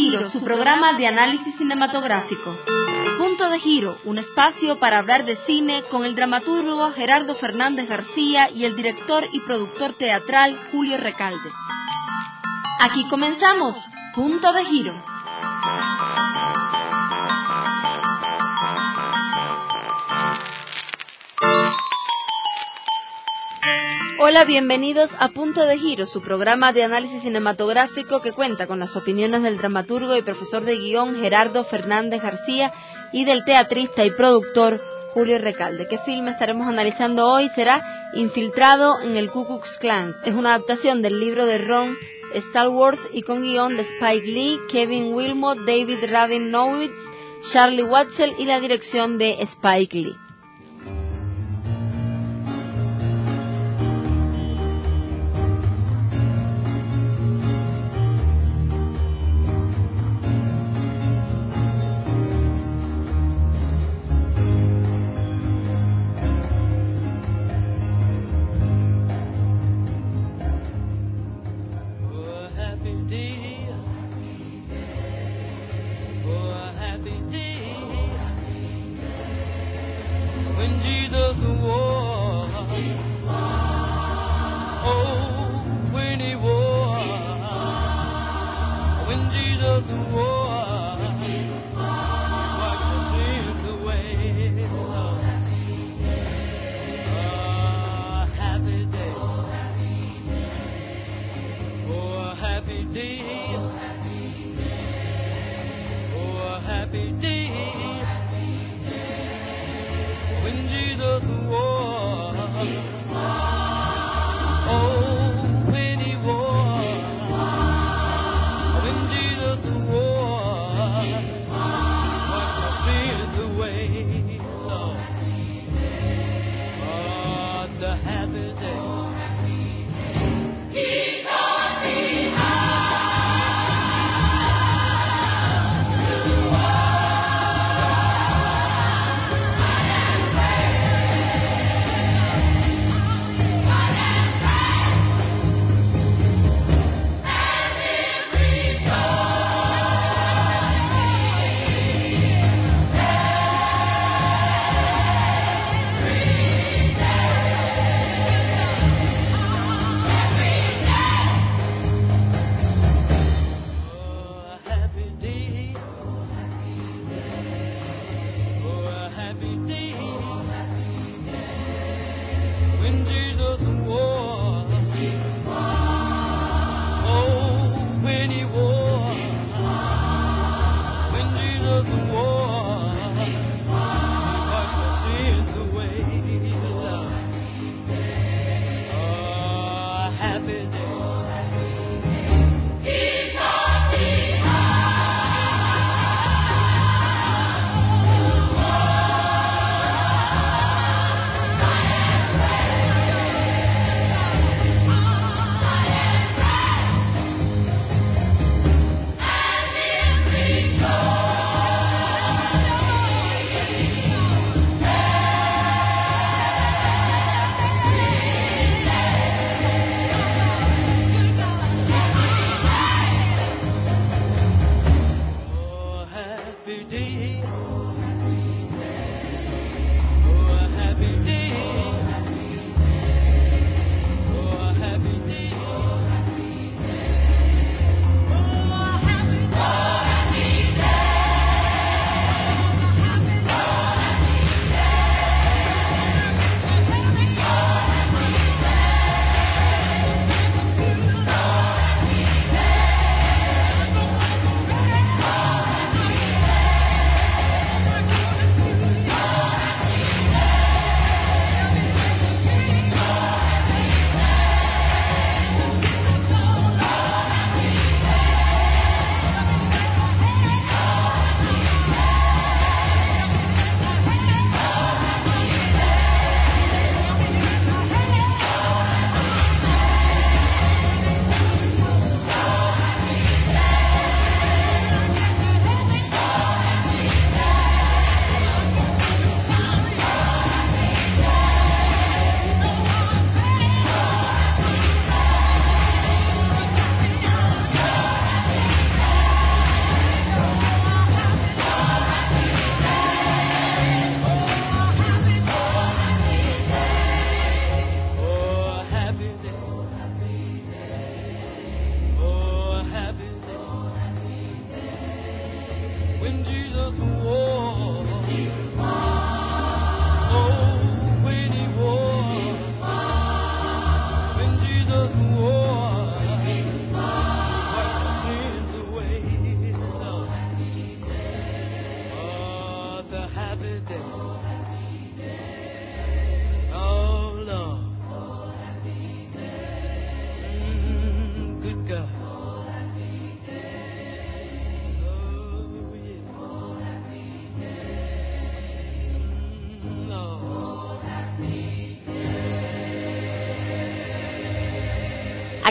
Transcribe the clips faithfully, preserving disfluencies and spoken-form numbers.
Giro, su programa de análisis cinematográfico. Punto de Giro, un espacio para hablar de cine con el dramaturgo Gerardo Fernández García y el director y productor teatral Julio Recalde. Aquí comenzamos, Punto de Giro. Hola, bienvenidos a Punto de Giro, su programa de análisis cinematográfico que cuenta con las opiniones del dramaturgo y profesor de guión Gerardo Fernández García y del teatrista y productor Julio Recalde. ¿Qué filme estaremos analizando hoy? Será Infiltrado en el Ku Klux Klan. Es una adaptación del libro de Ron Stallworth y con guión de Spike Lee, Kevin Wilmot, David Rabinowitz, Charlie Watzel y la dirección de Spike Lee.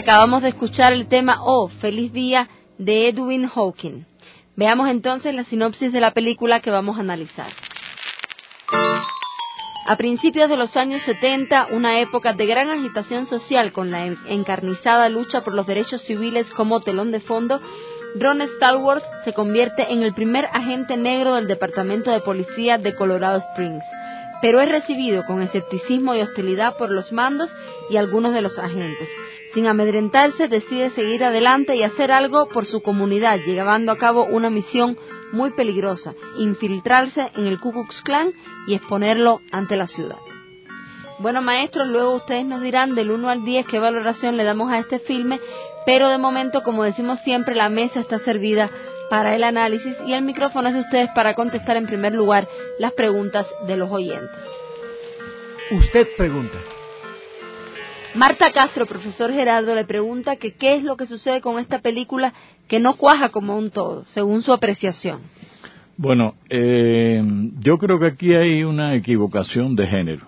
acabamos de escuchar el tema Oh, Feliz Día de Edwin Hawking. Veamos entonces la sinopsis de la película que vamos a analizar. A principios de los años setenta, una época de gran agitación social con la encarnizada lucha por los derechos civiles como telón de fondo, Ron Stallworth se convierte en el primer agente negro del Departamento de Policía de Colorado Springs, pero es recibido con escepticismo y hostilidad por los mandos y algunos de los agentes. Sin amedrentarse, decide seguir adelante y hacer algo por su comunidad, llevando a cabo una misión muy peligrosa: infiltrarse en el Ku Klux Klan y exponerlo ante la ciudad. Bueno, maestros, luego ustedes nos dirán del uno al diez qué valoración le damos a este filme, pero de momento, como decimos siempre, la mesa está servida para el análisis y el micrófono es de ustedes para contestar en primer lugar las preguntas de los oyentes. Usted pregunta. Marta Castro, profesor Gerardo, le pregunta que qué es lo que sucede con esta película que no cuaja como un todo, según su apreciación. Bueno, eh, yo creo que aquí hay una equivocación de género.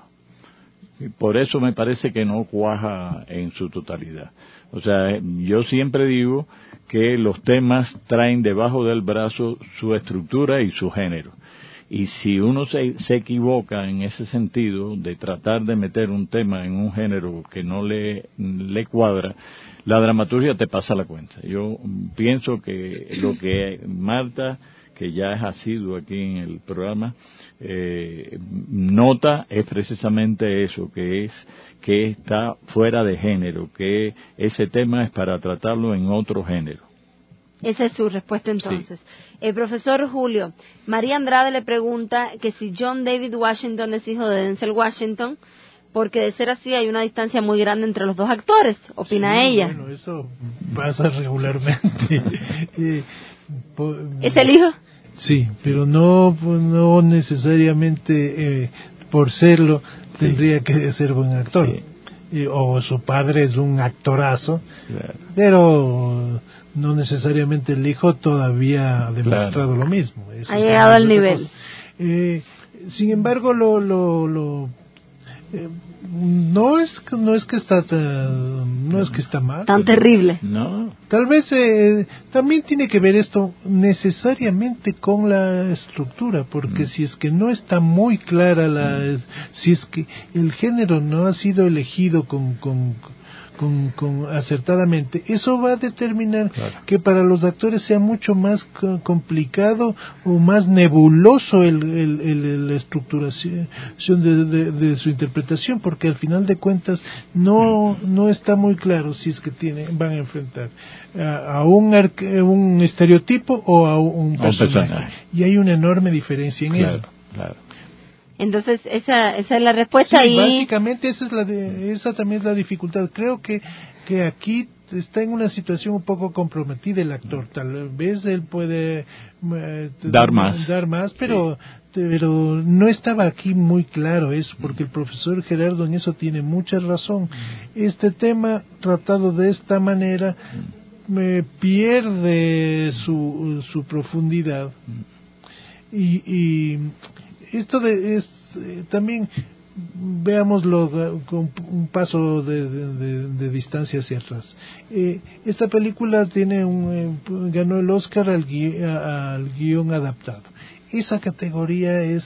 Y por eso me parece que no cuaja en su totalidad. O sea, yo siempre digo que los temas traen debajo del brazo su estructura y su género. Y si uno se, se equivoca en ese sentido de tratar de meter un tema en un género que no le, le cuadra, la dramaturgia te pasa la cuenta. Yo pienso que lo que Marta, que ya es asiduo aquí en el programa, eh, nota es precisamente eso, que es que está fuera de género, que ese tema es para tratarlo en otro género. Esa es su respuesta entonces. Sí. El profesor Julio, María Andrade le pregunta que si John David Washington es hijo de Denzel Washington, porque de ser así hay una distancia muy grande entre los dos actores, opina sí, ella. Bueno, eso pasa regularmente. eh, po, ¿Es el hijo? Sí, pero no, no necesariamente eh, por serlo tendría sí. que ser buen actor. Sí. Eh, o su padre es un actorazo, claro. Pero no necesariamente el hijo todavía ha demostrado claro. lo mismo. Eso ha llegado al nivel. Eh, sin embargo, lo, lo, lo eh, no es no es que está no es que está mal. Tan terrible. No. Tal vez eh, también tiene que ver esto necesariamente con la estructura, porque mm. si es que no está muy clara la, mm. si es que el género no ha sido elegido con con Con, con acertadamente, eso va a determinar claro. que para los actores sea mucho más co- complicado o más nebuloso el, el, el, la estructuración de, de, de su interpretación, porque al final de cuentas no no está muy claro si es que tiene, van a enfrentar a, a un, arque, un estereotipo o a un personaje, personaje. Y hay una enorme diferencia en claro, eso. Claro. Entonces esa esa es la respuesta. Sí, y básicamente esa es la de, esa también es la dificultad. Creo que que aquí está en una situación un poco comprometida el actor. Tal vez él puede eh, dar más, dar más, pero sí. pero no estaba aquí muy claro eso, porque el profesor Gerardo en eso tiene mucha razón. Este tema tratado de esta manera me pierde su su profundidad y, y esto de, es eh, también veámoslo con un paso de, de, de, de distancia hacia atrás. Eh, esta película tiene un, eh, ganó el Oscar al, gui, al guión adaptado. Esa categoría es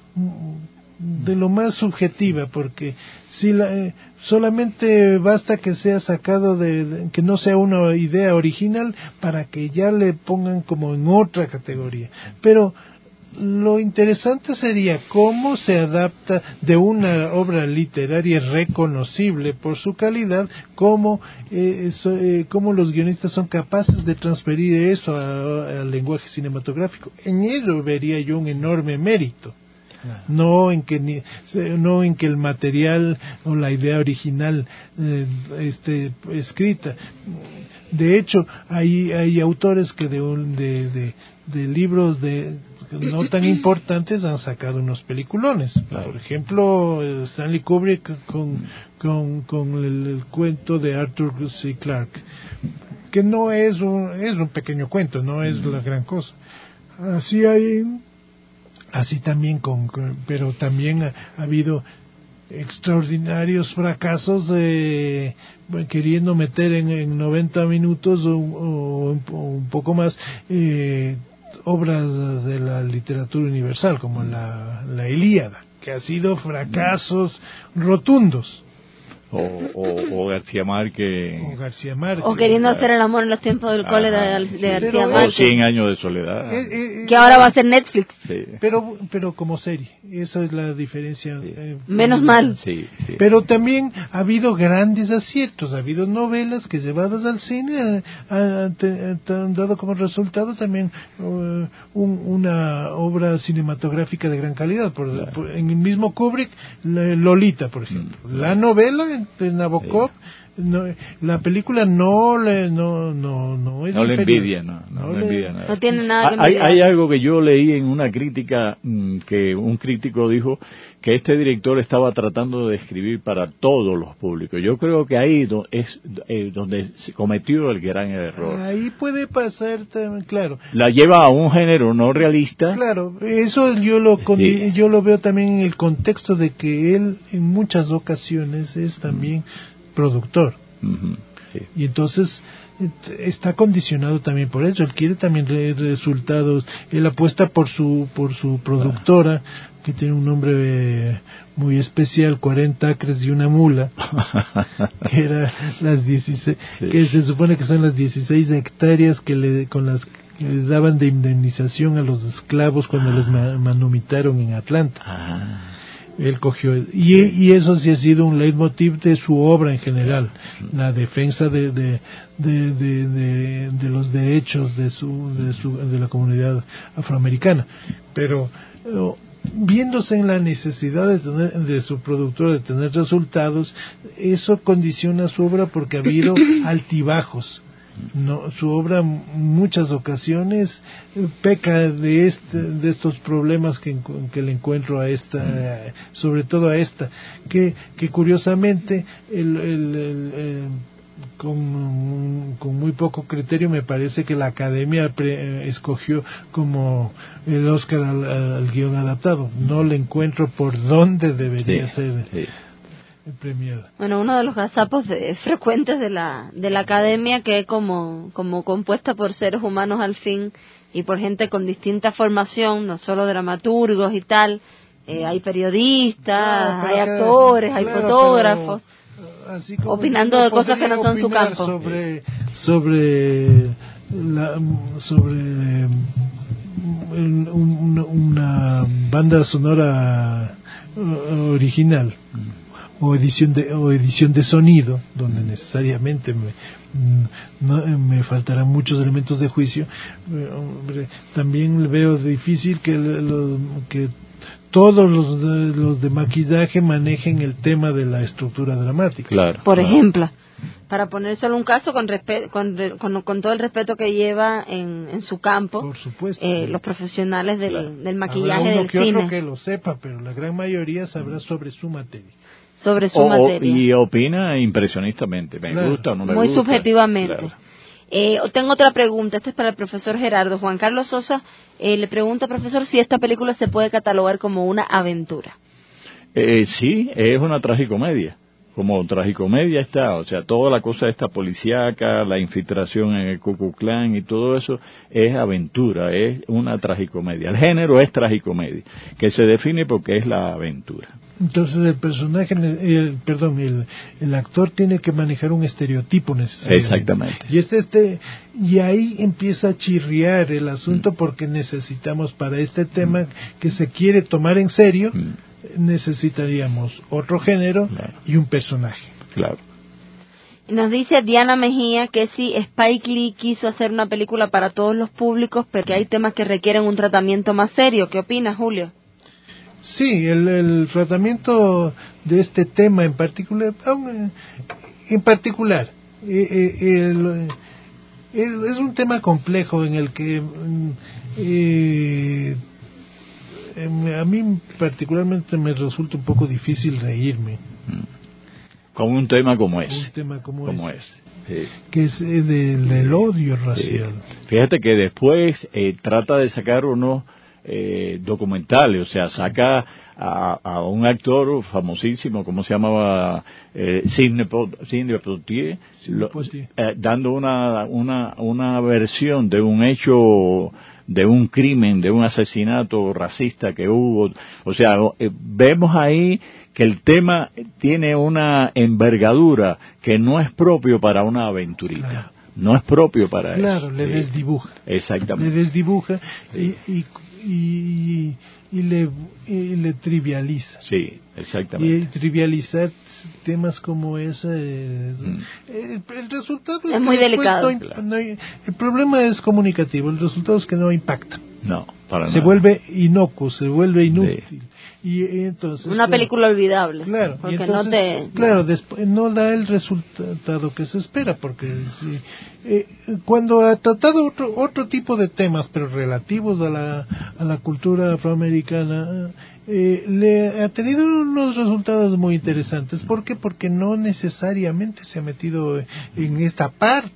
de lo más subjetiva, porque si la, eh, solamente basta que sea sacado de, de que no sea una idea original para que ya le pongan como en otra categoría. Pero lo interesante sería cómo se adapta de una obra literaria reconocible por su calidad, cómo, eh, so, eh, cómo los guionistas son capaces de transferir eso al lenguaje cinematográfico. En ello vería yo un enorme mérito. No en que ni, no en que el material o la idea original eh, esté escrita. De hecho, hay hay autores que de un, de, de de libros de no tan importantes han sacado unos peliculones. Claro. Por ejemplo, Stanley Kubrick con con con el, el cuento de Arthur C. Clarke, que no es un es un pequeño cuento, no es mm. la gran cosa. Así hay Así también con, con pero también ha, ha habido extraordinarios fracasos de bueno, queriendo meter en, en noventa minutos o, o, o un poco más eh, obras de la literatura universal como la, la Ilíada, que ha sido fracasos rotundos. O, o, o García Márquez. O García Márquez. O queriendo hacer el amor en los tiempos del cólera de, de García Márquez. O Cien años de soledad. Eh, eh, que ahora va a ser Netflix. Sí. Pero pero como serie. Esa es la diferencia. Sí. Eh, Menos mal. Sí, sí. Pero también ha habido grandes aciertos. Ha habido novelas que llevadas al cine han, han dado como resultado también uh, un, una obra cinematográfica de gran calidad. Por, claro. por, en el mismo Kubrick, Lolita, por ejemplo. Mm, la novela de Nabokov, sí. no, la película no le no no no es no inferior. le envidia, no, no, no le envidia nada. No tiene nada que envidiar. Hay, hay algo que yo leí en una crítica mmm, que un crítico dijo que este director estaba tratando de escribir para todos los públicos. Yo creo que ahí do, es eh, donde se cometió el gran error. Ahí puede pasar también, claro. La lleva a un género no realista. Claro, eso yo lo sí. yo lo veo también en el contexto de que él en muchas ocasiones es también productor. Uh-huh. Sí. Y entonces está condicionado también por eso. Él quiere también resultados. Él apuesta por su por su productora, que tiene un nombre muy especial, cuarenta acres y una mula, que era las dieciséis, sí. que se supone que son las dieciséis hectáreas que le con las que les daban de indemnización a los esclavos cuando ah. les manumitaron en Atlanta. Ah. Él cogió y, y eso sí ha sido un leitmotiv de su obra en general, la defensa de de de de, de, de los derechos de su de su de la comunidad afroamericana, pero viéndose en la necesidad de, tener, de su productor de tener resultados, eso condiciona su obra porque ha habido altibajos. No, su obra en muchas ocasiones peca de este, de estos problemas que, que le encuentro a esta, sobre todo a esta, que, que curiosamente el, el, el, el, con, con muy poco criterio me parece que la Academia pre, escogió como el Oscar al, al guión adaptado. No le encuentro por dónde debería sí, ser. Sí. Premiada. Bueno, uno de los gazapos de, frecuentes de la de la academia, que es como como compuesta por seres humanos al fin y por gente con distinta formación, no solo dramaturgos y tal, eh, hay periodistas, no, hay actores, claro, hay fotógrafos, así como opinando de cosas que no son su campo. Sobre sobre la, sobre una, una banda sonora original. o edición de o edición de sonido, donde necesariamente me, no, me faltarán muchos elementos de juicio. Hombre, también veo difícil que los, que todos los de, los de maquillaje manejen el tema de la estructura dramática. Claro. Por claro. ejemplo, para poner solo un caso con, respe- con, con, con todo el respeto que lleva en, en su campo, por supuesto, eh, los profesionales del, claro. del maquillaje Habrá uno del que cine. Otro que lo sepa, pero la gran mayoría sabrá sobre su materia. Sobre su o, materia. Y opina impresionistamente, me claro. gusta o no me Muy gusta. Muy subjetivamente. Claro. Eh, tengo otra pregunta, esta es para el profesor Gerardo. Juan Carlos Sosa eh, le pregunta, profesor, si esta película se puede catalogar como una aventura. Eh, sí, es una tragicomedia. Como tragicomedia está, o sea, toda la cosa esta policíaca, la infiltración en el Ku Klux Klan y todo eso es aventura, es una tragicomedia. El género es tragicomedia, que se define porque es la aventura. Entonces el personaje, el, perdón, el, el actor tiene que manejar un estereotipo necesariamente. Exactamente. Y este, este, y ahí empieza a chirriar el asunto mm. porque necesitamos para este tema mm. que se quiere tomar en serio, mm. necesitaríamos otro género claro. y un personaje. Claro. Nos dice Diana Mejía que si Spike Lee quiso hacer una película para todos los públicos, pero que hay temas que requieren un tratamiento más serio. ¿Qué opinas, Julio? Sí, el, el tratamiento de este tema en particular, en particular, eh, eh, el, es, es un tema complejo en el que eh, a mí particularmente me resulta un poco difícil reírme. Con un tema como ese. Un tema como, como ese. ese. Sí. Que es del, del odio racial. Sí. Fíjate que después eh, trata de sacar unos eh, documentales, o sea, saca a, a un actor famosísimo, ¿cómo se llamaba? Eh, Sidney Poitier, lo, eh, dando una, una, una versión de un hecho, de un crimen, de un asesinato racista que hubo. O sea, eh, vemos ahí que el tema tiene una envergadura que no es propio para una aventurita. Claro. No es propio para claro, eso. Claro, le sí. desdibuja. Exactamente. Le desdibuja sí. y, y, y, y, le, y le trivializa. Sí, exactamente. Y trivializar temas como ese, mm. el, el resultado es, es muy delicado. No, claro. no, el problema es comunicativo, el resultado es que no impacta. No, para se nada. vuelve inocuo, se vuelve inútil. Sí. Y, y entonces una claro, película olvidable. Claro, porque entonces, no te claro, después no da el resultado que se espera, porque si, eh, cuando ha tratado otro otro tipo de temas, pero relativos a la a la cultura afroamericana, eh, le ha tenido unos resultados muy interesantes. ¿Por qué? Porque no necesariamente se ha metido en esta parte.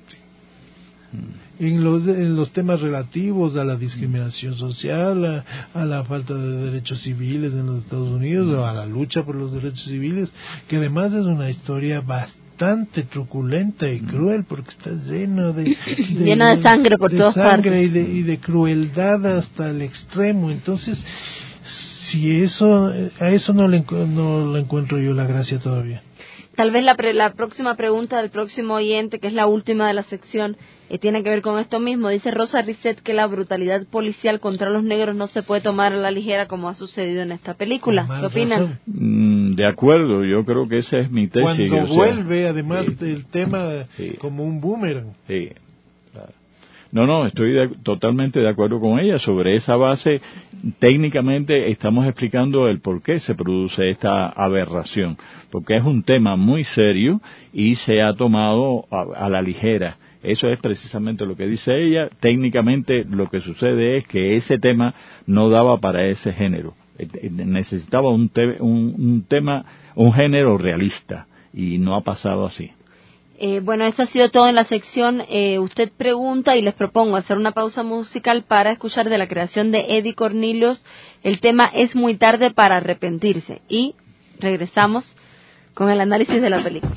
En los, en los temas relativos a la discriminación social, a, a la falta de derechos civiles en los Estados Unidos, o a la lucha por los derechos civiles, que además es una historia bastante truculenta y cruel, porque está lleno de, de llena de sangre por de todas sangre partes y de, y de crueldad hasta el extremo. Entonces, si eso a eso no le no le encuentro yo la gracia todavía. Tal vez la, pre, la próxima pregunta del próximo oyente, que es la última de la sección, eh, tiene que ver con esto mismo. Dice Rosa Risset que la brutalidad policial contra los negros no se puede tomar a la ligera como ha sucedido en esta película. ¿Qué opinan? Mm, de acuerdo, yo creo que esa es mi tesis. Cuando o sea, vuelve, además, sí, el tema sí, como un boomerang. Sí, claro. No, no, estoy de, totalmente de acuerdo con ella. Sobre esa base, técnicamente estamos explicando el por qué se produce esta aberración, porque es un tema muy serio y se ha tomado a, a la ligera. Eso es precisamente lo que dice ella. Técnicamente lo que sucede es que ese tema no daba para ese género. Necesitaba un, te, un, un tema, un género realista, y no ha pasado así. Eh, bueno, esto ha sido todo en la sección eh, Usted Pregunta, y les propongo hacer una pausa musical para escuchar de la creación de Eddie Cornelius el tema Es muy tarde para arrepentirse, y regresamos con el análisis de la película.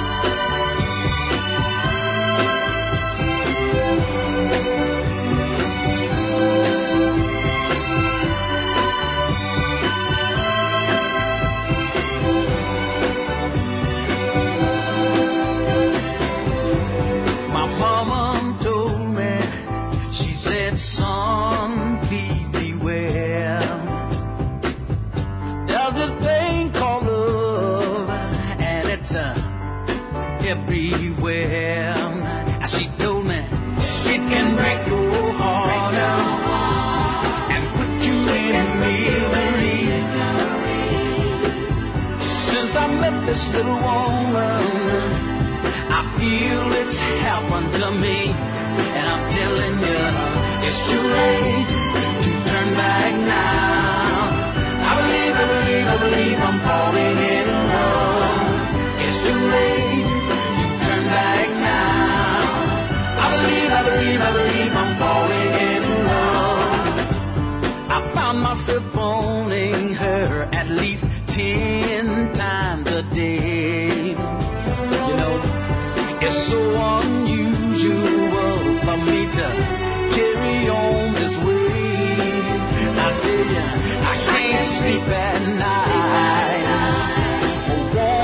Son, please beware. There's this thing called love, and it's uh, everywhere. As she told me, it can break your heart out and put you in misery. Since I met this little woman, I feel it's happened to me, and I'm telling you, it's too late to turn back now. I believe, I believe, I believe I'm falling in love. It's too late to turn back now. I believe, I believe, I believe I'm falling in love. I found myself phoning her at least ten times a day. You know, it's so unusual for me to carry on this way. I tell you, I can't sleep at night or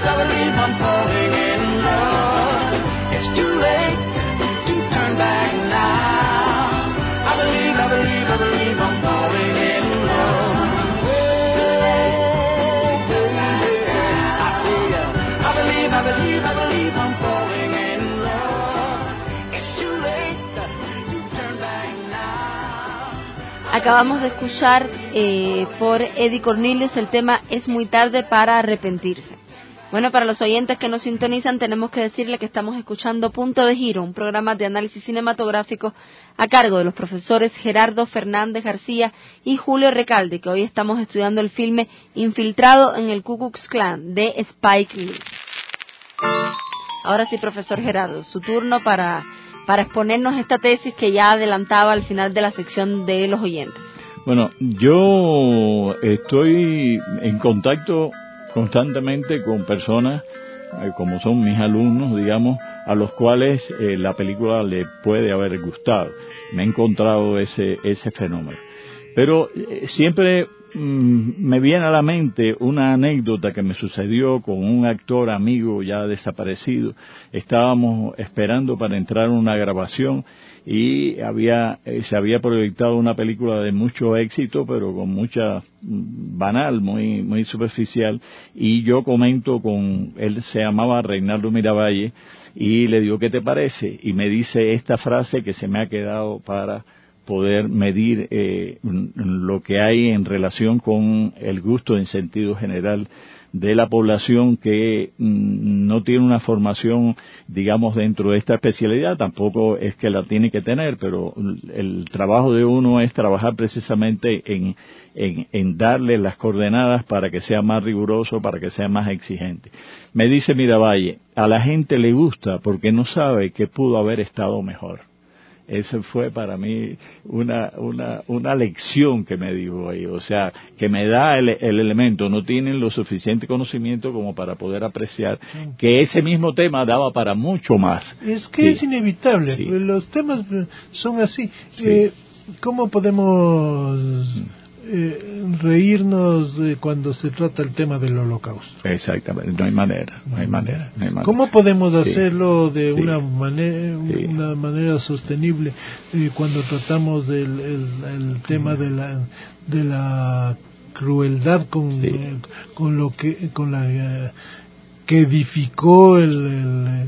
believe, I believe I'm falling in love. It's too late to turn back now. I believe, I believe, I believe I'm falling in love. I believe, I believe, I believe I'm falling in love. It's too late to turn back now. Acabamos de escuchar eh, por Eddie Cornelius el tema Es muy tarde para arrepentirse. Bueno, para los oyentes que nos sintonizan, tenemos que decirle que estamos escuchando Punto de Giro, un programa de análisis cinematográfico a cargo de los profesores Gerardo Fernández García y Julio Recalde, que hoy estamos estudiando el filme Infiltrado en el Ku Klux Klan de Spike Lee. Ahora sí, profesor Gerardo, su turno para, para exponernos esta tesis que ya adelantaba al final de la sección de los oyentes. Bueno, yo estoy en contacto constantemente con personas, eh, como son mis alumnos, digamos, a los cuales eh, la película le puede haber gustado. Me he encontrado ese ese fenómeno. Pero eh, siempre mmm, me viene a la mente una anécdota que me sucedió con un actor amigo ya desaparecido. Estábamos esperando para entrar a una grabación y había eh, se había proyectado una película de mucho éxito, pero con mucha banal, muy muy superficial, y yo comento con él, se llamaba Reinaldo Miravalle, y le digo, ¿qué te parece? Y me dice esta frase que se me ha quedado para poder medir eh, lo que hay en relación con el gusto en sentido general de la población que mm, no tiene una formación, digamos, dentro de esta especialidad. Tampoco es que la tiene que tener, pero el trabajo de uno es trabajar precisamente en, en, en darle las coordenadas para que sea más riguroso, para que sea más exigente. Me dice Miravalle, a la gente le gusta porque no sabe que pudo haber estado mejor. Esa fue para mí una una una lección que me dijo ahí, o sea, que me da el, el elemento, no tienen lo suficiente conocimiento como para poder apreciar que ese mismo tema daba para mucho más. Es que sí. es inevitable, sí. Los temas son así. Sí. Eh, ¿Cómo podemos eh, reírnos de cuando se trata el tema del Holocausto? Exactamente, no hay manera, no hay manera. No hay manera. ¿Cómo podemos sí. hacerlo de sí. una manera sí. una manera sostenible eh, cuando tratamos del el, el tema de la de la crueldad con sí. eh, con lo que con la eh, que edificó el, el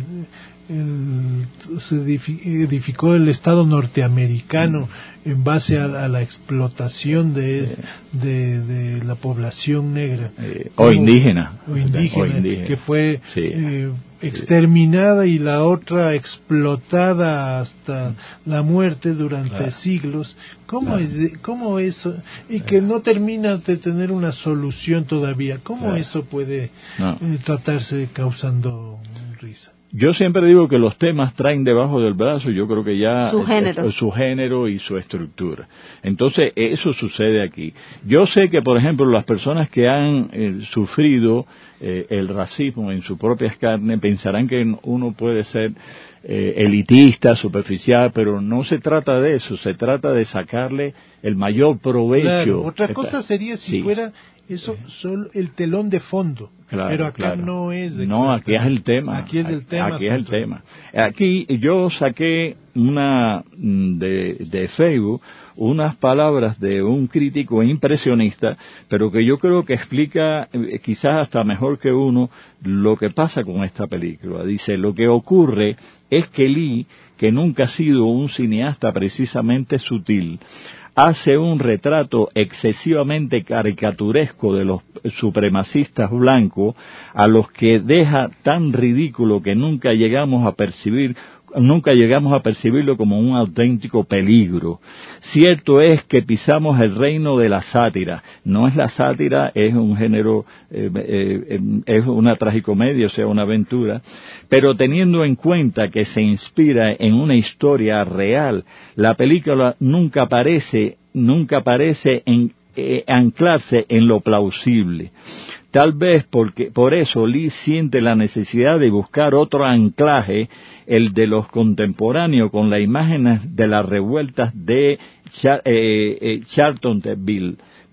El, se edificó el Estado norteamericano mm. en base a, a la explotación de, sí. de, de la población negra eh, o, indígena, o, indígena, o indígena que fue sí. eh, exterminada y la otra explotada hasta mm. la muerte durante claro. siglos. ¿Cómo, claro. es, ¿Cómo eso? Y que no termina de tener una solución todavía. ¿Cómo claro. eso puede no. eh, tratarse causando risa? Yo siempre digo que los temas traen debajo del brazo, yo creo que ya su género, su género y su estructura. Entonces, eso sucede aquí. Yo sé que, por ejemplo, las personas que han eh, sufrido eh, el racismo en sus propias carnes pensarán que uno puede ser eh, elitista, superficial, pero no se trata de eso, se trata de sacarle el mayor provecho. Claro, otra cosa sería si sí. fuera eso solo el telón de fondo. Claro, pero acá claro. no es. No, aquí es el tema. Aquí es el tema. Aquí es el tema. Aquí yo saqué una de, de Facebook unas palabras de un crítico impresionista, pero que yo creo que explica eh, quizás hasta mejor que uno lo que pasa con esta película. Dice, lo que ocurre es que Lee, que nunca ha sido un cineasta precisamente sutil, hace un retrato excesivamente caricaturesco de los supremacistas blancos, a los que deja tan ridículo que nunca llegamos a percibir nunca llegamos a percibirlo como un auténtico peligro. Cierto es que pisamos el reino de la sátira. No es la sátira, es un género, eh, eh, es una tragicomedia, o sea, una aventura, pero teniendo en cuenta que se inspira en una historia real, la película nunca parece, nunca parece en, eh, anclarse en lo plausible. Tal vez porque por eso Lee siente la necesidad de buscar otro anclaje, el de los contemporáneos, con las imágenes de las revueltas de Char- eh, eh, Charlottesville,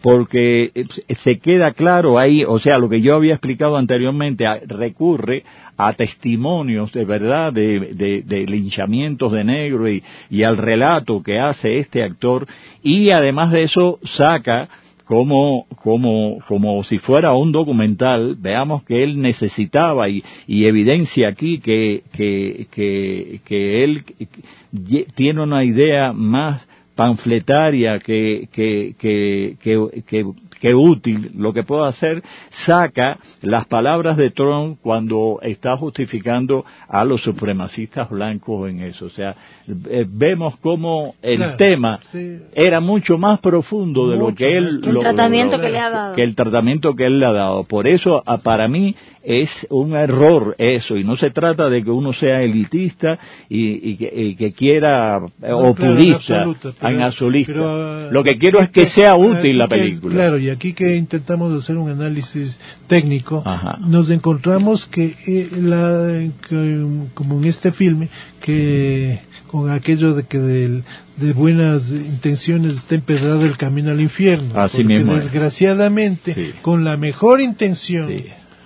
porque se queda claro ahí, o sea, lo que yo había explicado anteriormente, recurre a testimonios de verdad de, de, de linchamientos de negro y, y al relato que hace este actor, y además de eso saca como como como si fuera un documental, veamos que él necesitaba y, y evidencia aquí que que que, que él tiene una idea más panfletaria que que que que, que que útil, lo que puedo hacer, saca las palabras de Trump cuando está justificando a los supremacistas blancos en eso. O sea, eh, vemos cómo el claro, tema sí. era mucho más profundo de mucho lo que él... El lo, tratamiento lo, que le ha dado. Que el tratamiento que él le ha dado. Por eso, para mí, es un error eso, y no se trata de que uno sea elitista y, y, que, y que quiera no, o claro, purista, en absoluto, pero, en absoluto. Pero, uh, lo que quiero es que sea útil la película. Claro, y aquí que intentamos hacer un análisis técnico, Ajá. nos encontramos que, eh, la, que como en este filme, que con aquello de que de, de buenas intenciones está empedrado el camino al infierno. Así porque mismo desgraciadamente, sí. con la mejor intención, sí.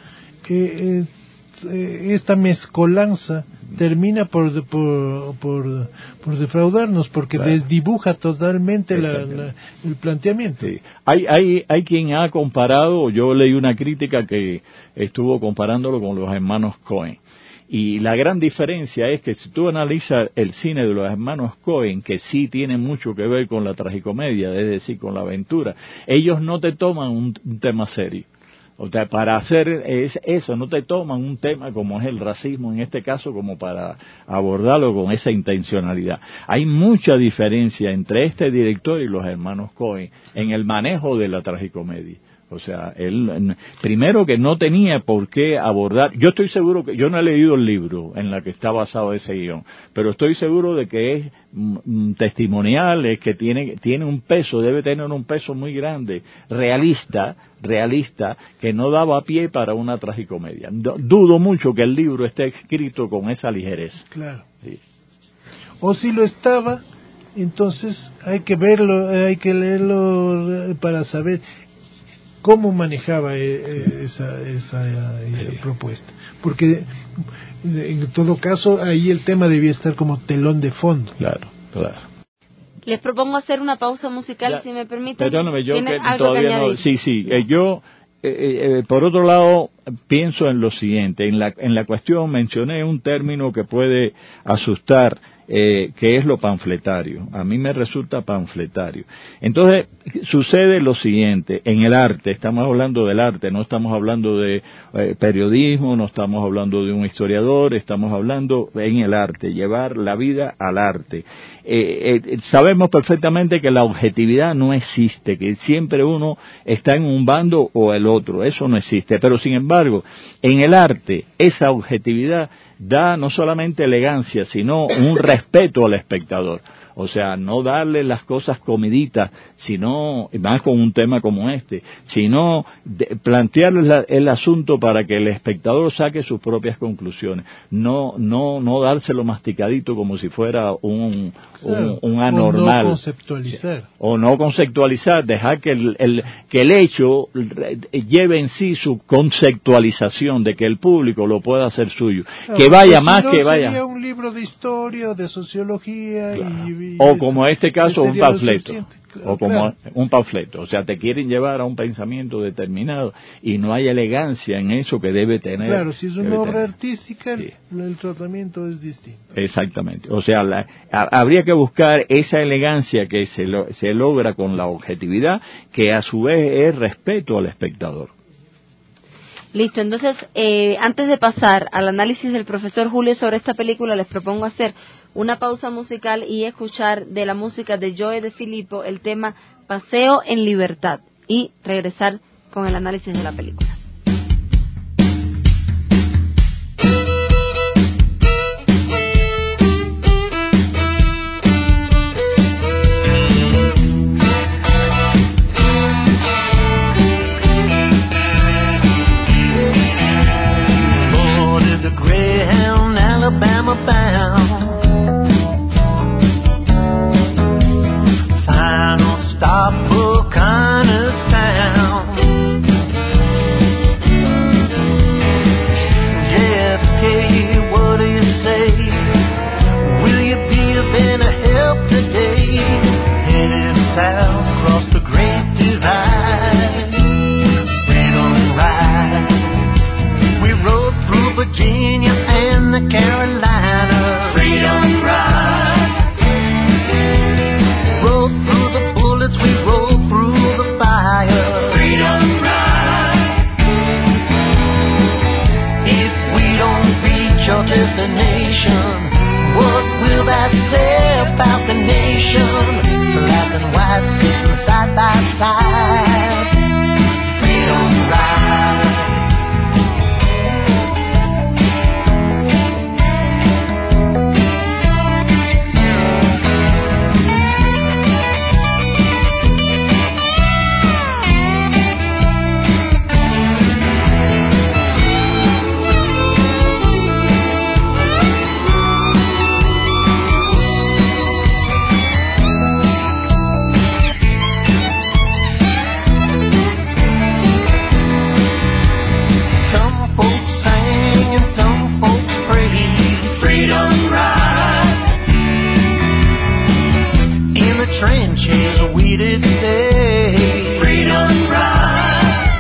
eh, eh, esta mezcolanza termina por por por, por defraudarnos, porque claro. desdibuja totalmente la, la, el planteamiento. Sí. Hay hay hay quien ha comparado, yo leí una crítica que estuvo comparándolo con los hermanos Coen. Y la gran diferencia es que si tú analizas el cine de los hermanos Coen, que sí tiene mucho que ver con la tragicomedia, es decir, con la aventura, ellos no te toman un, un tema serio. O sea, para hacer es eso, no te toman un tema como es el racismo, en este caso, como para abordarlo con esa intencionalidad. Hay mucha diferencia entre este director y los hermanos Coen en el manejo de la tragicomedia. O sea, él, primero que no tenía por qué abordar, yo estoy seguro que, yo no he leído el libro en la que está basado ese guión, pero estoy seguro de que es mm, testimonial, es que tiene, tiene un peso, debe tener un peso muy grande, realista, realista, que no daba pie para una tragicomedia. Dudo mucho que el libro esté escrito con esa ligereza. Claro. Sí. O si lo estaba, entonces hay que verlo, hay que leerlo para saber cómo manejaba eh, esa, esa eh, propuesta, porque en todo caso ahí el tema debía estar como telón de fondo. Claro, claro. Les propongo hacer una pausa musical, ya, si me permiten. Perdóname, yo que algo todavía que añadir? no, sí, sí, eh, yo eh, eh, por otro lado pienso en lo siguiente, en la en la cuestión mencioné un término que puede asustar, eh, que es lo panfletario. A mí me resulta panfletario. Entonces, sucede lo siguiente, en el arte, estamos hablando del arte, no estamos hablando de eh, periodismo, no estamos hablando de un historiador, estamos hablando en el arte, llevar la vida al arte. Eh, eh, sabemos perfectamente que la objetividad no existe, que siempre uno está en un bando o el otro, eso no existe, pero sin embargo, en el arte, esa objetividad da no solamente elegancia, sino un respeto al espectador. O sea, no darle las cosas comiditas, sino, más con un tema como este, sino de, plantearle la, el asunto para que el espectador saque sus propias conclusiones. No, no, no dárselo masticadito como si fuera un, claro, un, un anormal. O no conceptualizar. O no conceptualizar, dejar que el, el, que el hecho lleve en sí su conceptualización, de que el público lo pueda hacer suyo. Claro, que vaya más, si no, que vaya. Sería un libro de historia, de sociología, claro. y o como en este caso un panfleto, claro, o como claro. un panfleto, o sea, te quieren llevar a un pensamiento determinado y no hay elegancia en eso que debe tener. Claro, si es una obra tener. artística, sí. el tratamiento es distinto. Exactamente, o sea, la, a, habría que buscar esa elegancia que se, lo, se logra con la objetividad, que a su vez es respeto al espectador. Listo, entonces, eh, antes de pasar al análisis del profesor Julio sobre esta película, les propongo hacer una pausa musical y escuchar de la música de Joe de Filippo el tema Paseo en Libertad y regresar con el análisis de la película. Final stop for kindness. destination. What will that say about the nation? Black and white sitting side by side. Freedom ride. Trenches we did say freedom ride.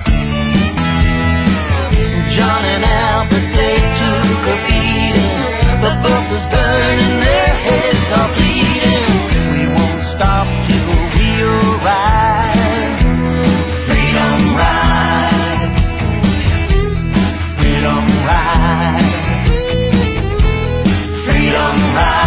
John and Albert, they took a beating. The buses burning, their heads are bleeding. We won't stop till we arrive. Freedom ride. Freedom ride. Freedom ride.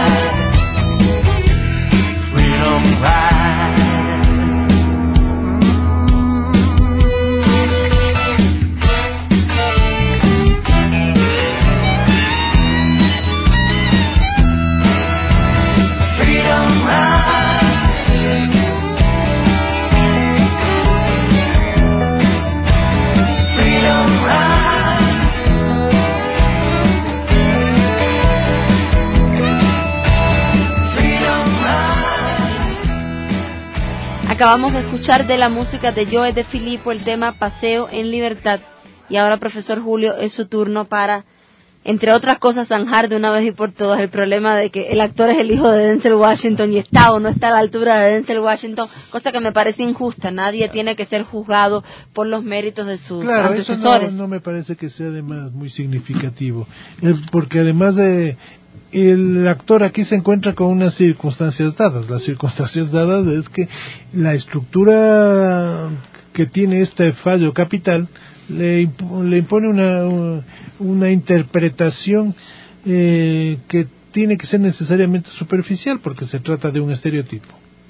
Acabamos de escuchar de la música de Joe de Filippo el tema Paseo en Libertad. Y ahora, profesor Julio, es su turno para, entre otras cosas, zanjar de una vez y por todas el problema de que el actor es el hijo de Denzel Washington y está o no está a la altura de Denzel Washington, cosa que me parece injusta. Nadie tiene que ser juzgado por los méritos de sus claro, antecesores. Claro, eso no, no me parece que sea además muy significativo, porque además de... el actor aquí se encuentra con unas circunstancias dadas. Las circunstancias dadas es que la estructura que tiene este fallo capital le, le impone una, una interpretación eh, que tiene que ser necesariamente superficial porque se trata de un estereotipo.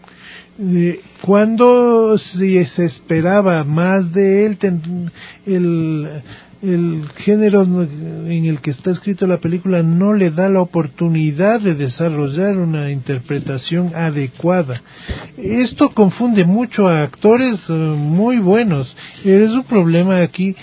Eh, cuando si se esperaba más de él, ten, el, el género en el que está escrito la película no le da la oportunidad de desarrollar una interpretación adecuada. Esto confunde mucho a actores uh, muy buenos. Es un problema aquí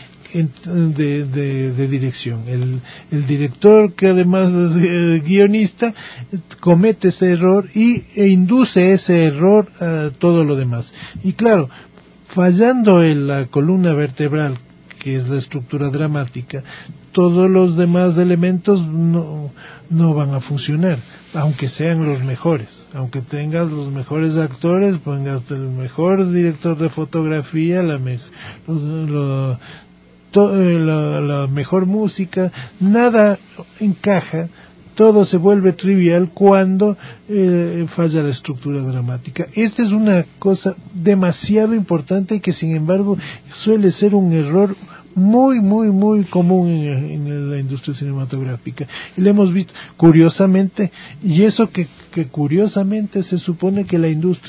de, de, de dirección. El, el director, que además es eh, guionista, comete ese error y e induce ese error a todo lo demás. Y claro, fallando en la columna vertebral, que es la estructura dramática, todos los demás elementos no, no van a funcionar, aunque sean los mejores, aunque tengas los mejores actores, pongas el mejor director de fotografía, la, me, lo, lo, to, la, la mejor música, nada encaja, todo se vuelve trivial cuando eh, falla la estructura dramática. Esta es una cosa demasiado importante y que sin embargo suele ser un error muy, muy, muy común en, en la industria cinematográfica. Y lo hemos visto, curiosamente, y eso que, que curiosamente se supone que la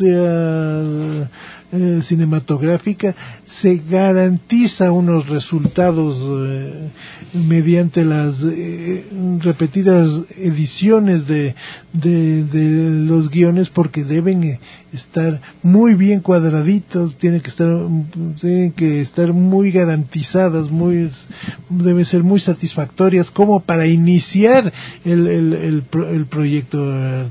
industria eh, cinematográfica se garantiza unos resultados eh, mediante las eh, repetidas ediciones de, de, de los guiones, porque deben estar muy bien cuadraditos, tienen que estar, tienen que estar muy garantizadas, muy, deben ser muy satisfactorias como para iniciar el, el, el, el proyecto de,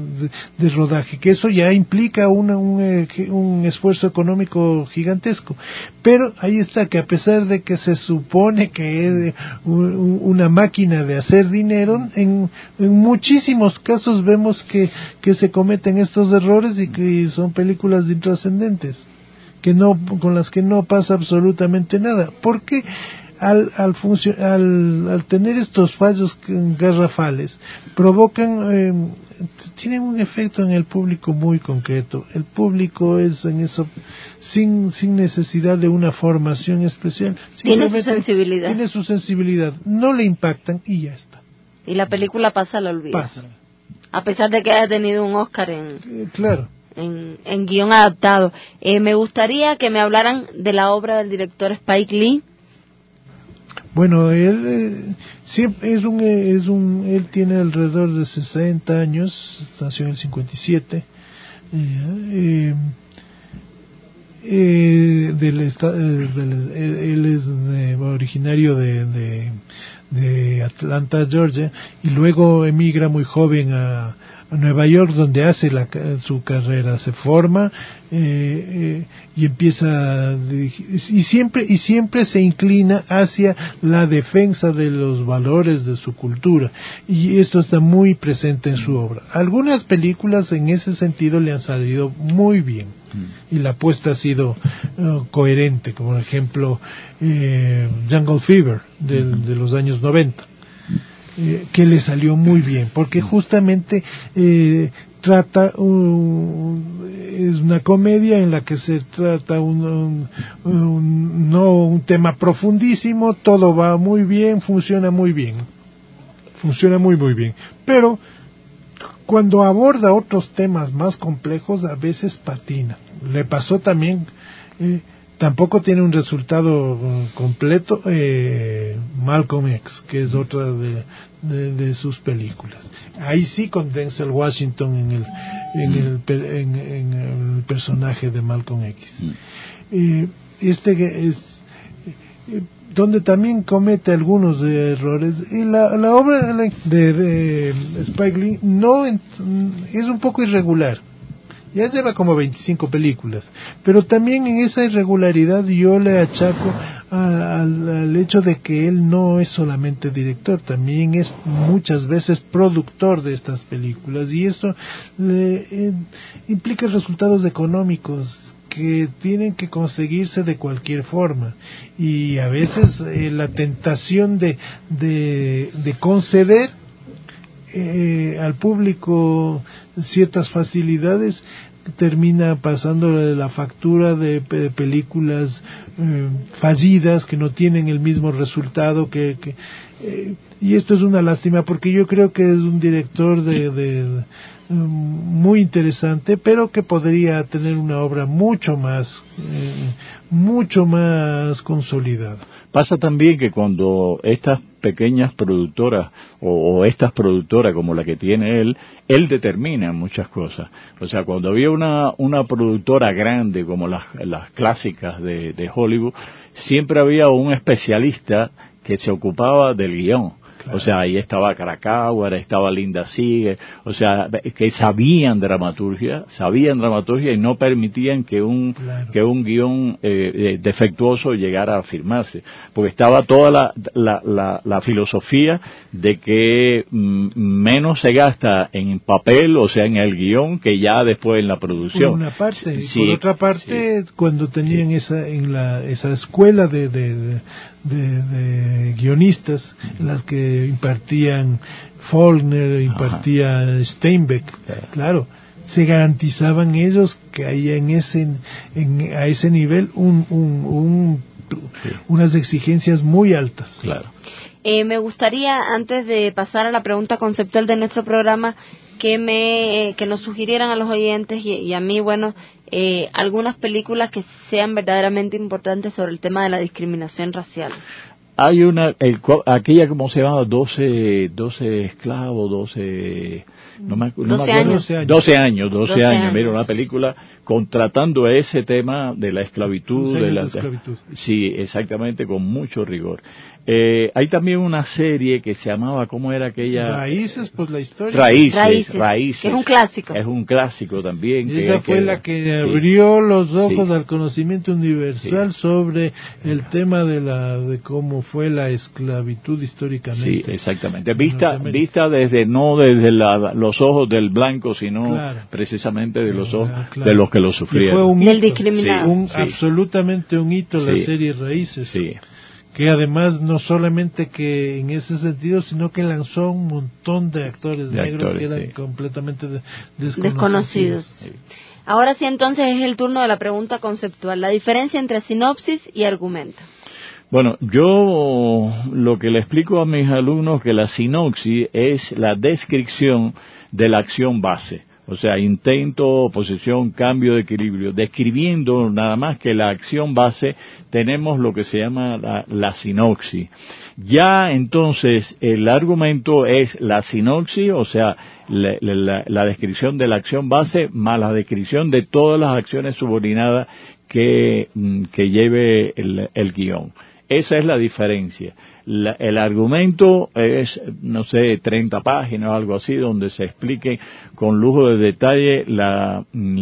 de rodaje, que eso ya implica una, un, un esfuerzo económico gigantesco. Pero ahí está, que a pesar de que se supone que es una máquina de hacer dinero, en, en muchísimos casos vemos que, que se cometen estos errores y que son películas intrascendentes, que no, con las que no pasa absolutamente nada. Porque al, al, funcio- al, al tener estos fallos garrafales, provocan, eh, tienen un efecto en el público muy concreto. El público es en eso, sin, sin necesidad de una formación especial. Tiene su sensibilidad. Tiene su sensibilidad. No le impactan y ya está. Y la película pasa al olvido. Pasa. A pesar de que haya tenido un Oscar en... Eh, claro. En, en guión adaptado. Eh, me gustaría que me hablaran de la obra del director Spike Lee. Bueno, él eh, siempre es un, es un, él tiene alrededor de sesenta años, nació en el cincuenta y siete, eh, eh, del, esta, eh, del, él es de, originario de, de, de Atlanta, Georgia, y luego emigra muy joven a, a Nueva York, donde hace la, su carrera, se forma eh, eh, y empieza a dirigir, y siempre y siempre se inclina hacia la defensa de los valores de su cultura, y esto está muy presente en su obra. Algunas películas en ese sentido le han salido muy bien y la apuesta ha sido uh, coherente, como por ejemplo eh, Jungle Fever del, de los años noventa. Eh, que le salió muy bien, porque justamente eh, trata un, es una comedia en la que se trata un, un, un no un tema profundísimo, todo va muy bien, funciona muy bien, funciona muy muy bien, pero cuando aborda otros temas más complejos a veces patina. Le pasó también eh, tampoco tiene un resultado completo eh, Malcolm X, que es otra de, de, de sus películas. Ahí sí con Denzel Washington en el en el, en, en el personaje de Malcolm X. Eh, este es eh, donde también comete algunos de errores. Y la, la obra de, de Spike Lee no es un poco irregular. Ya lleva como veinticinco películas, pero también en esa irregularidad yo le achaco a, al, al hecho de que él no es solamente director, también es muchas veces productor de estas películas, y esto le, eh, implica resultados económicos que tienen que conseguirse de cualquier forma, y a veces eh, la tentación de, de, de conceder Eh, al público ciertas facilidades termina pasando la factura de, de películas eh, fallidas que no tienen el mismo resultado que, que eh, y esto es una lástima, porque yo creo que es un director de, de, de muy interesante, pero que podría tener una obra mucho más eh, mucho más consolidada. Pasa también que cuando estas pequeñas productoras o, o estas productoras como la que tiene él, él determina muchas cosas. O sea, cuando había una una productora grande como las, las clásicas de, de Hollywood, siempre había un especialista que se ocupaba del guión. Claro. O sea, ahí estaba Krakauer, estaba Linda Seeger, o sea, que sabían dramaturgia, sabían dramaturgia y no permitían que un claro. que un guión eh, defectuoso llegara a firmarse, porque estaba toda la la, la, la filosofía de que mm, menos se gasta en papel, o sea, en el guión, que ya después en la producción. Por una parte, y sí, por otra parte, sí. Cuando tenían sí. esa en la esa escuela de de, de, de, de guionistas en las que impartían Faulkner, impartía Ajá. Steinbeck, claro. claro, se garantizaban ellos que hay en ese en, a ese nivel un, un, un sí. unas exigencias muy altas. Claro. Eh, me gustaría, antes de pasar a la pregunta conceptual de nuestro programa, que me que nos sugirieran a los oyentes y, y a mí, bueno, eh, algunas películas que sean verdaderamente importantes sobre el tema de la discriminación racial. Hay una, el, aquella como se llama, doce, doce esclavos, doce, no me, no doce me acuerdo, años. doce años, doce, doce años, años. mira, una película contratando ese tema de la esclavitud, de la, de esclavitud. Sí, exactamente, con mucho rigor. Eh, hay también una serie que se llamaba, ¿cómo era aquella? Raíces, pues la historia. Raíces, Raíces, Raíces. Que es un clásico. Es un clásico también. Y ella que, fue que, la que sí, abrió los ojos sí. al conocimiento universal sí. sobre el tema de la de cómo fue la esclavitud históricamente. Sí, exactamente. Vista vista desde no desde la, los ojos del blanco, sino claro. precisamente de los ojos ah, claro. de los que lo sufrieron. Y fue un del hito, discriminado. Sí, un, sí. absolutamente un hito sí. la serie Raíces. Sí. Que además no solamente que en ese sentido, sino que lanzó un montón de actores de negros actores, que eran sí. completamente de, desconocidos. desconocidos. Sí. Ahora sí, entonces es el turno de la pregunta conceptual, la diferencia entre sinopsis y argumento. Bueno, yo lo que le explico a mis alumnos que la sinopsis es la descripción de la acción base. O sea, intento, posición, cambio de equilibrio. Describiendo nada más que la acción base, tenemos lo que se llama la, la sinopsis. Ya entonces el argumento es la sinopsis, o sea, la, la, la descripción de la acción base más la descripción de todas las acciones subordinadas que, que lleve el, el guión. Esa es la diferencia. La, el argumento es, no sé, treinta páginas o algo así, donde se explique con lujo de detalle la,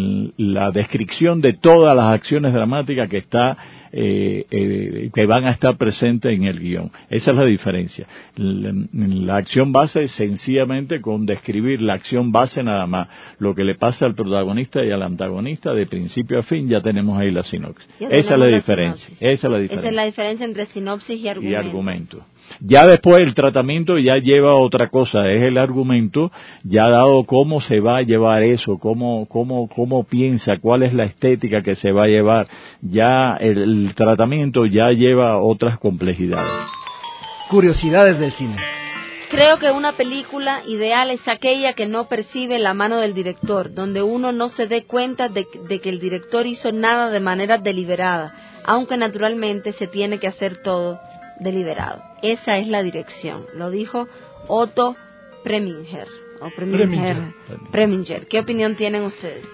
la descripción de todas las acciones dramáticas que está eh, eh, que van a estar presentes en el guión. Esa es la diferencia. La, la acción base es sencillamente con describir la acción base nada más. Lo que le pasa al protagonista y al antagonista de principio a fin, ya tenemos ahí la sinopsis. Esa es la, la diferencia. Sinopsis. Esa es la diferencia. Esa es la diferencia entre sinopsis y argumento. Y argumento. Ya después el tratamiento ya lleva otra cosa, es el argumento ya dado cómo se va a llevar eso, cómo cómo cómo piensa, cuál es la estética que se va a llevar. Ya el, el tratamiento ya lleva otras complejidades. Curiosidades del cine. Creo que una película ideal es aquella que no percibe la mano del director, donde uno no se dé cuenta de, de que el director hizo nada de manera deliberada, aunque naturalmente se tiene que hacer todo deliberado. Esa es la dirección, lo dijo Otto Preminger. O Preminger. Preminger. Preminger. ¿Qué opinión tienen ustedes?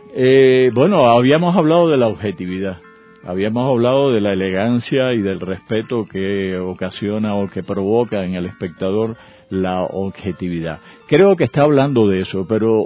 Eh, bueno, habíamos hablado de la objetividad. Habíamos hablado de la elegancia y del respeto que ocasiona o que provoca en el espectador la objetividad. Creo que está hablando de eso, pero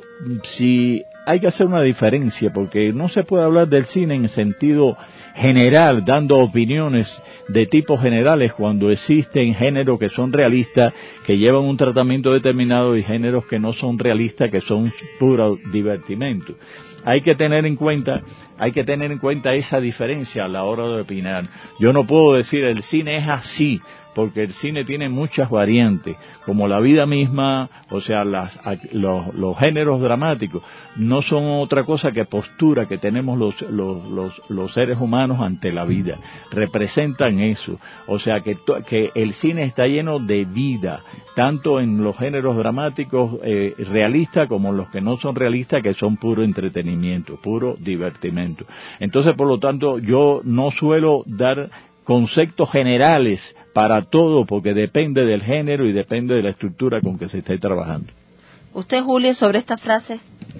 si hay que hacer una diferencia, porque no se puede hablar del cine en sentido general, dando opiniones de tipos generales cuando existen géneros que son realistas, que llevan un tratamiento determinado, y géneros que no son realistas, que son puro divertimento. Hay que tener en cuenta, hay que tener en cuenta esa diferencia a la hora de opinar. Yo no puedo decir el cine es así, porque el cine tiene muchas variantes, como la vida misma, o sea, las, los, los géneros dramáticos no son otra cosa que postura que tenemos los, los, los, los seres humanos ante la vida, representan eso, o sea, que, que el cine está lleno de vida, tanto en los géneros dramáticos eh, realistas como en los que no son realistas, que son puro entretenimiento, puro divertimento. Entonces, por lo tanto, yo no suelo dar conceptos generales para todo, porque depende del género y depende de la estructura con que se esté trabajando. ¿Usted, Julio, sobre esta frase?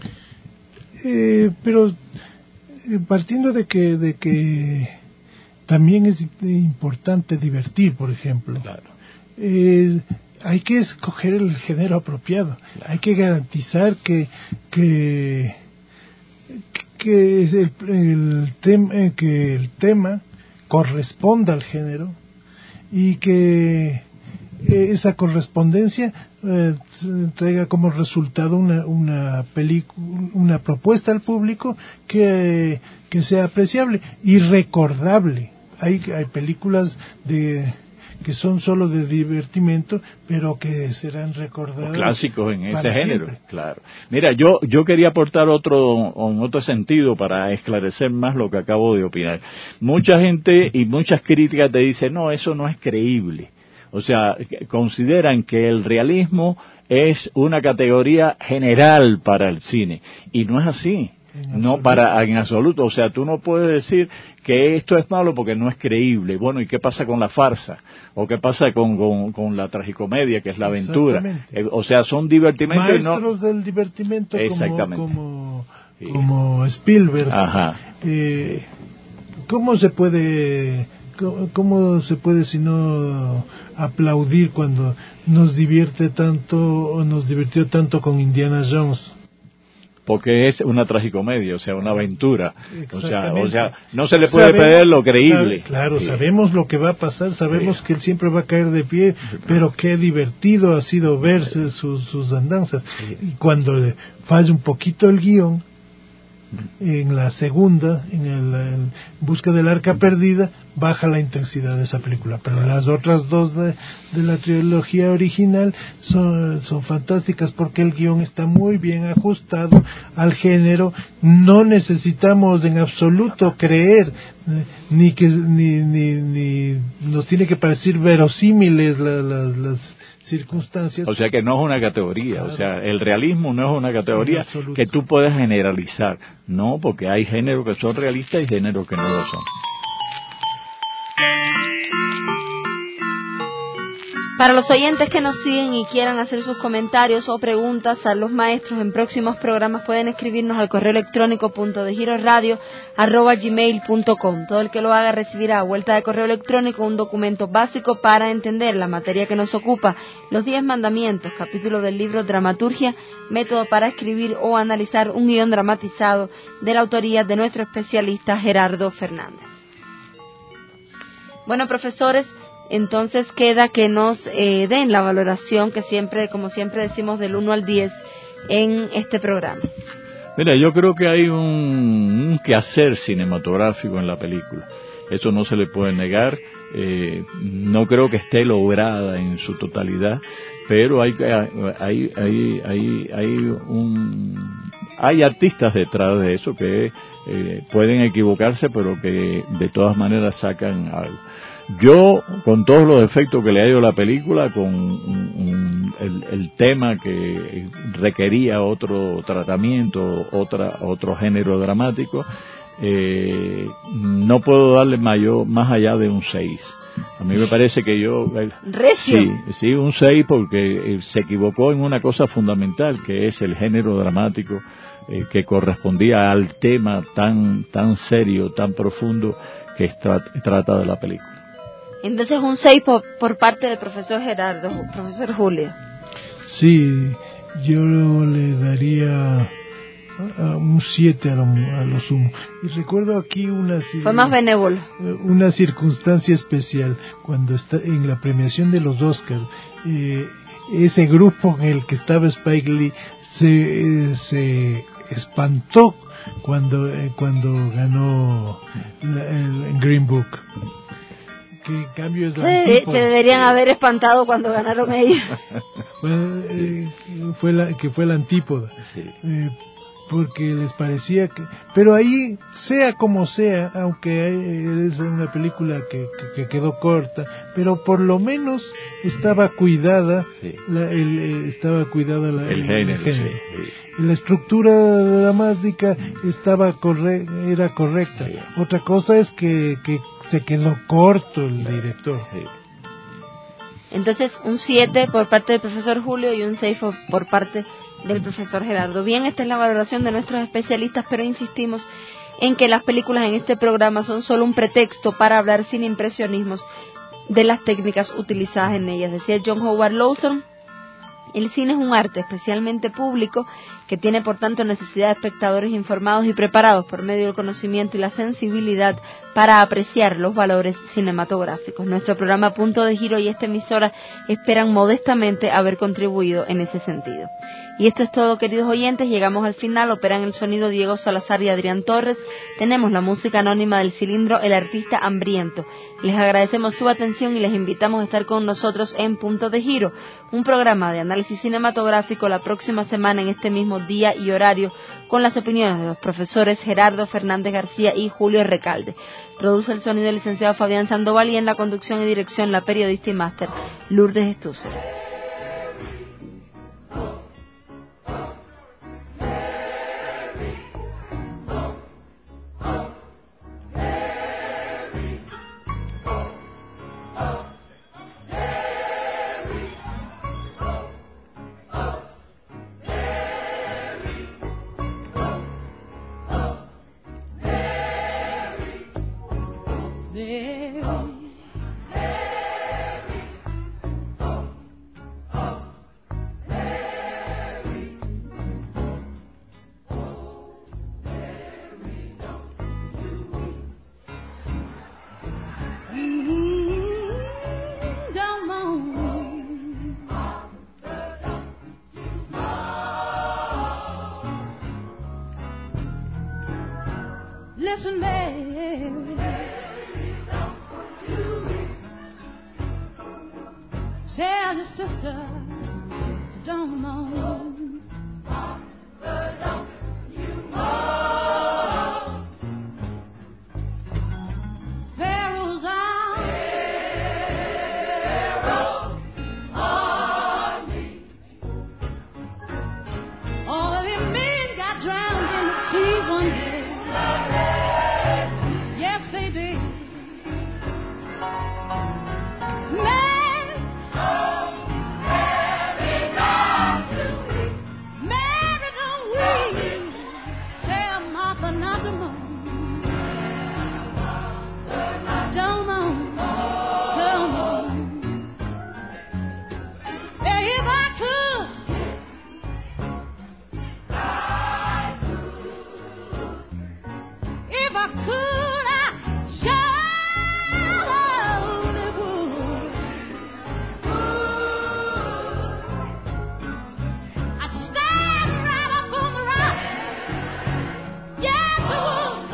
Eh, pero eh, partiendo de que de que también es importante divertir, por ejemplo. Claro. Eh, hay que escoger el género apropiado. Claro. Hay que garantizar que que que el, el tema que el tema corresponda al género, y que eh, esa correspondencia eh, traiga como resultado una una película, una propuesta al público que que sea apreciable y recordable. Hay hay películas de que son solo de divertimento, pero que serán recordados. Clásicos en ese género, siempre. Claro. Mira, yo yo quería aportar otro en otro sentido para esclarecer más lo que acabo de opinar. Mucha gente y muchas críticas te dicen, no, eso no es creíble. O sea, consideran que el realismo es una categoría general para el cine, y no es así. No, para en absoluto, o sea, tú no puedes decir que esto es malo porque no es creíble. Bueno, ¿y qué pasa con la farsa? ¿O qué pasa con, con, con la tragicomedia, que es la aventura? Eh, o sea, son divertimentos. Maestros no... del divertimento. Exactamente. como, como, como Spielberg. Ajá. Eh, ¿Cómo se puede, cómo, cómo se puede sino aplaudir cuando nos divierte tanto, o nos divirtió tanto con Indiana Jones? Porque es una tragicomedia, o sea, una aventura. O sea, o sea, no se le puede sabemos, pedir lo creíble. Sabe, claro, sí. Sabemos lo que va a pasar, sabemos sí. que él siempre va a caer de pie, pero qué divertido ha sido ver sí. sus, sus andanzas. Sí. Y cuando le falla un poquito el guión, en la segunda, en el en Busca del Arca Perdida, baja la intensidad de esa película, pero las otras dos de, de la trilogía original son, son fantásticas porque el guión está muy bien ajustado al género. No necesitamos en absoluto creer eh, ni que ni, ni, ni nos tiene que parecer verosímiles la, la, las circunstancias. O sea que no es una categoría, claro. O sea, el realismo no es una categoría que tú puedes generalizar, no, porque hay géneros que son realistas y géneros que no lo son. Para los oyentes que nos siguen y quieran hacer sus comentarios o preguntas a los maestros en próximos programas, pueden escribirnos al correo electrónico punto de giro radio arroba gmail punto com. Todo el que lo haga recibirá a vuelta de correo electrónico un documento básico para entender la materia que nos ocupa, los diez mandamientos, capítulo del libro Dramaturgia, método para escribir o analizar un guión dramatizado de la autoría de nuestro especialista Gerardo Fernández. Bueno, profesores, entonces queda que nos eh, den la valoración que siempre, como siempre decimos, del uno al diez en este programa. Mira, yo creo que hay un, un quehacer cinematográfico en la película. Eso no se le puede negar. Eh, no creo que esté lograda en su totalidad, pero hay hay hay hay hay un hay artistas detrás de eso que eh, pueden equivocarse, pero que de todas maneras sacan algo. Yo, con todos los defectos que le ha ido la película, con un, un, el, el tema que requería otro tratamiento, otra otro género dramático, eh, no puedo darle mayor más allá de un seis. A mí me parece que yo... Recio. Sí, sí, un seis porque se equivocó en una cosa fundamental, que es el género dramático eh, que correspondía al tema tan tan serio, tan profundo que tra- trata de la película. Entonces un seis por, por parte del profesor Gerardo, profesor Julio. Sí, yo le daría uh, un siete a lo, a lo sumo. Y recuerdo aquí una... Fue más benévolo. Una circunstancia especial, cuando está en la premiación de los Oscars, eh, ese grupo en el que estaba Spike Lee se, eh, se espantó cuando, eh, cuando ganó la, el Green Book. Que en cambio es la se, antípoda. Se deberían haber espantado cuando ganaron ellos. Bueno, eh, fue la, que fue la antípoda. Sí. Eh, porque les parecía que... Pero ahí, sea como sea, aunque es una película que, que, que quedó corta, pero por lo menos estaba cuidada, sí. la, el, eh, estaba cuidada la, el, el género, género. Sí, sí. La estructura dramática estaba corre, era correcta. Sí. Otra cosa es que, que se quedó corto el director. Sí. Entonces un siete por parte del profesor Julio y un seis por, por parte del profesor Gerardo. Bien, esta es la valoración de nuestros especialistas, pero insistimos en que las películas en este programa son solo un pretexto para hablar sin impresionismos de las técnicas utilizadas en ellas. Decía John Howard Lawson: el cine es un arte especialmente público que tiene por tanto necesidad de espectadores informados y preparados por medio del conocimiento y la sensibilidad para apreciar los valores cinematográficos. Nuestro programa Punto de Giro y esta emisora esperan modestamente haber contribuido en ese sentido. Y esto es todo, queridos oyentes, llegamos al final. Operan el sonido Diego Salazar y Adrián Torres. Tenemos la música anónima del cilindro, el artista hambriento. Les agradecemos su atención y les invitamos a estar con nosotros en Punto de Giro, un programa de análisis cinematográfico la próxima semana en este mismo día y horario, con las opiniones de los profesores Gerardo Fernández García y Julio Recalde. Produce el sonido el licenciado Fabián Sandoval y en la conducción y dirección la periodista y máster Lourdes Estúcer. Listen, Mary, tell your sister to don't moan. Mother, don't you moan. Pharaoh's army, Pharaoh's army. All of them men got drowned in the sea one day. Yes, they did. Mary, oh, Mary, don't you weep. Mary, don't weep. Tell Martha not to moan. Don't moan. Don't moan. Hey, if I could, if I could, I surely would. I'd stand right up on the rock. Yes, I would.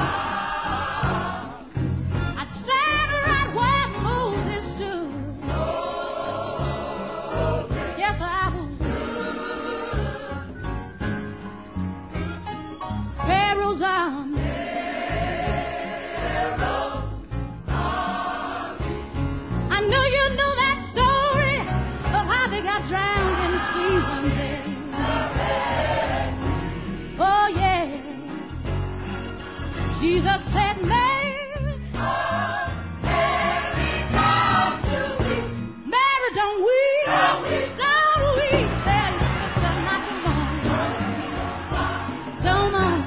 I'd stand right where Moses stood. Yes, I would. Pharaoh's army. I know you know that story of how they got drowned in the sea one day. Oh, yeah. Jesus said, Mary, Mary, don't weep. Don't weep. Tell your sister not to moan. Don't moan.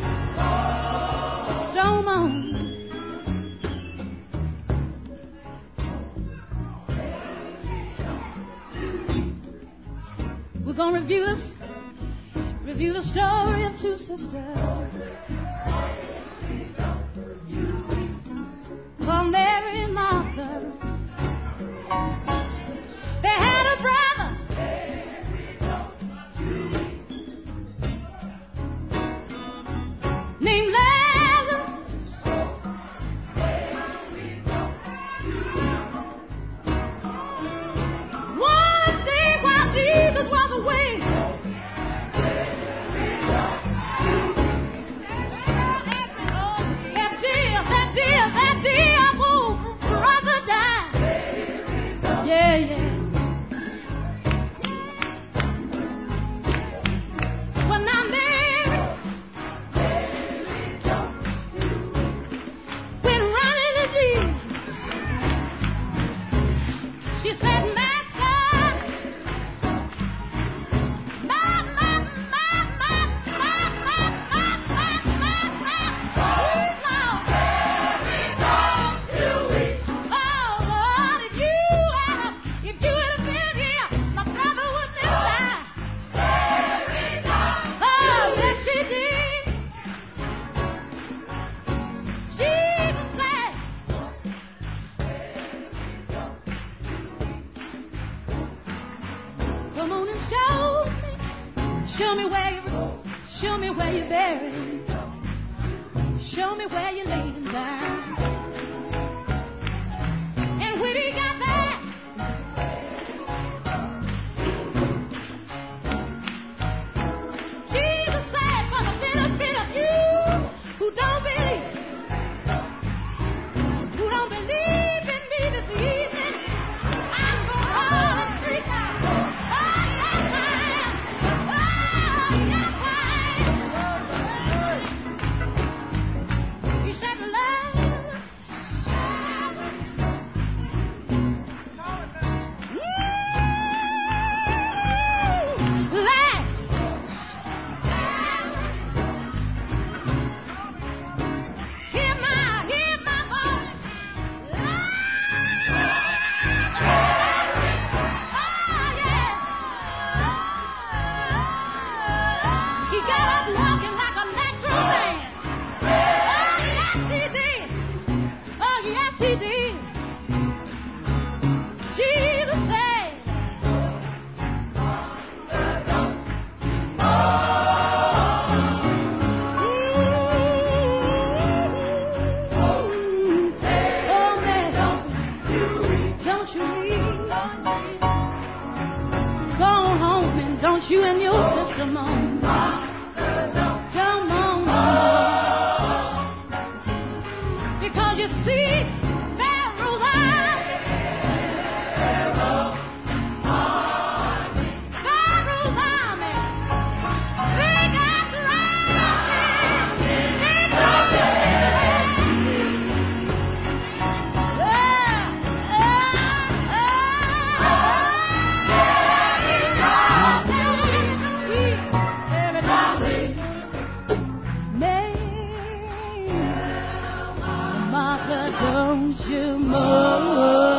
Don't moan. We're gonna review this, review the story of two sisters. Called Mary and Martha. They had a brother. Named Lazarus. One day while Jesus was away, that dear, that dear, that dear old brother died. Yeah, yeah. Well, now Mary went running to Jesus. She said, Master, my, my, my, my, my, my, my, my, my, my, please, Lord. Oh, Lord, if you had a, if you had been here, my brother would never die. Oh, yes, she did. Jesus said, come on and show me, show me where you, show me where you buried, show me where you laid him down. And when he got there, Jesus said, for the benefit of you who don't believe, who don't believe in me this evening, I'm gonna call him three times. Oh, yes, I am. Oh, yes, I am. He said, Lazarus, want you and your sister, Mom. Come on, Mom. Because you see, Pharaoh's army, Pharaoh's army, they got drowning, they got don't you move.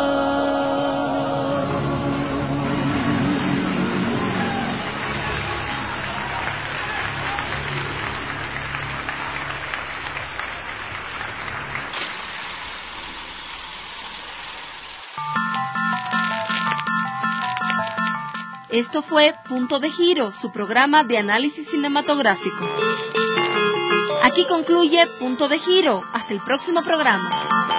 Esto fue Punto de Giro, su programa de análisis cinematográfico. Aquí concluye Punto de Giro. Hasta el próximo programa.